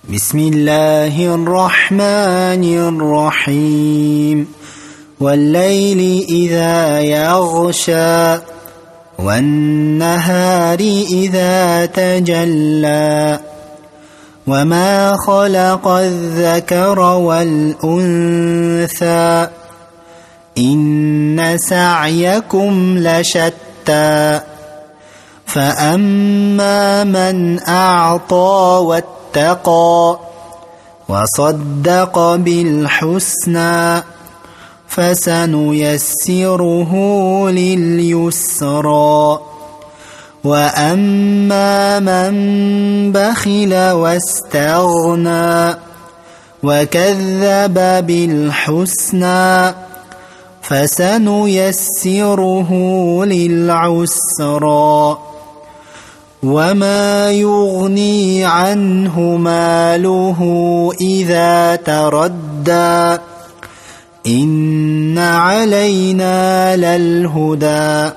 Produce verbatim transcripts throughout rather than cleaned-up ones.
بسم الله الرحمن الرحيم والليل إذا يغشى والنهار إذا تجلى وما خلق الذكر والأنثى إن سعيكم لشتى فأما من أعطى واتقى وصدق بالحسنى فسنيسره لليسرى وأما من بخل واستغنى وكذب بالحسنى فسنيسره للعسرى وما يغني عنه ماله إذا تردى إن علينا للهدى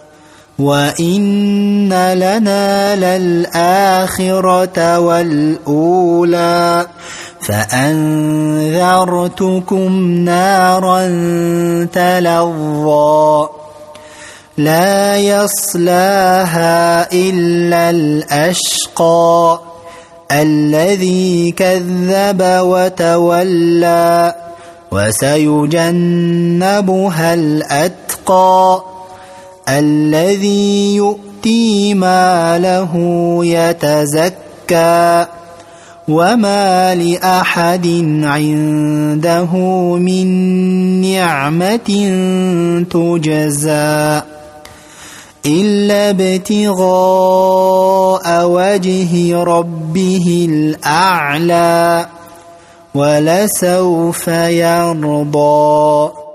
وإن لنا للآخرة والأولى فأنذرتكم نارا تلظى لا يصلاها إلا الأشقى الذي كذب وتولى وسيجنبها الأتقى الذي يؤتي ماله يتزكى وما لأحد عنده من نعمة تجزى إلا ابتغاء وجه ربه الأعلى ولسوف يرضى.